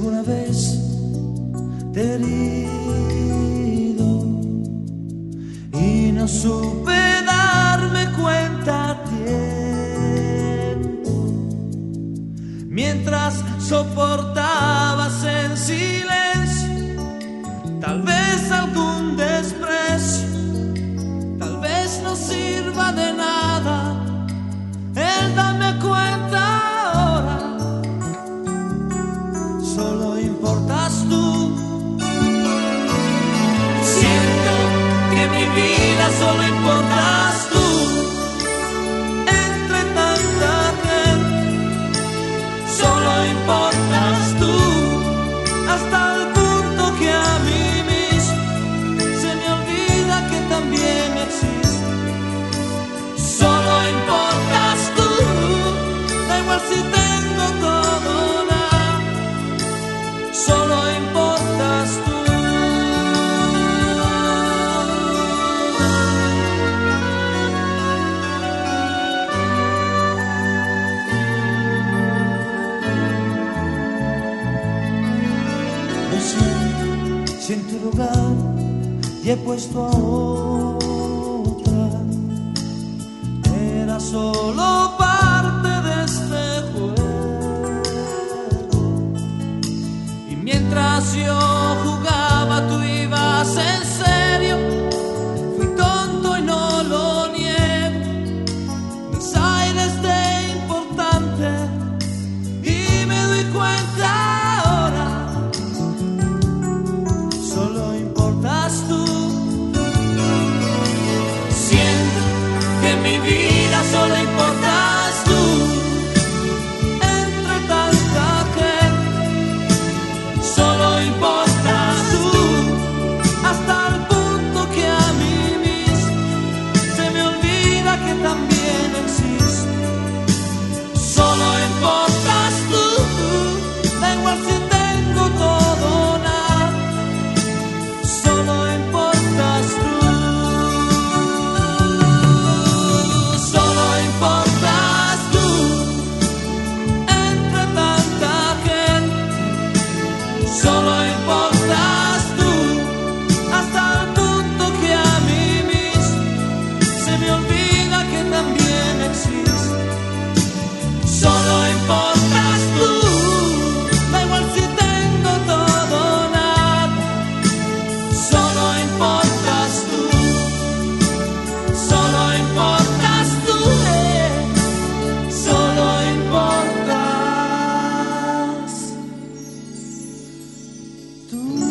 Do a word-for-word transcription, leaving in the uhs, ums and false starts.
alguna vez te he herido y no supe darme cuenta a tiempo, mientras soportabas en silencio tal vez algún desprecio, tal vez no sirva de nada el darme cuenta ahora. Solo importas tú. Siento que en mi vida solo importas tú. Entre tanta gente solo importas tú. Hasta el punto que a mí mismo se me olvida que también existe. Solo importas tú. Da igual si tengo todo o nada. Solo importas tú. No sé si en tu lugar ya he puesto a otra. Era solo parte de este juego. Y mientras yo jugaba, tú ibas en serio. Fui tonto y no lo niego. Mis aires de importante. Y me doy cuenta ahora. Solo importas tú. Siento que en mi vida solo importas tú. Entre tanta gente solo importas tú. Hasta el punto que a mí mismo se me olvida que también existe. Solo importas tú. Da igual si tengo todo o nada. Solo importas tú. Solo importas tú. Entre tanta gente solo importas tú. Hasta el punto que a mí mismo se me olvida que también existe. Solo importas tú. Da igual si tengo todo o nada. Solo importas tú. Solo importas tú. eh. Solo importas tú.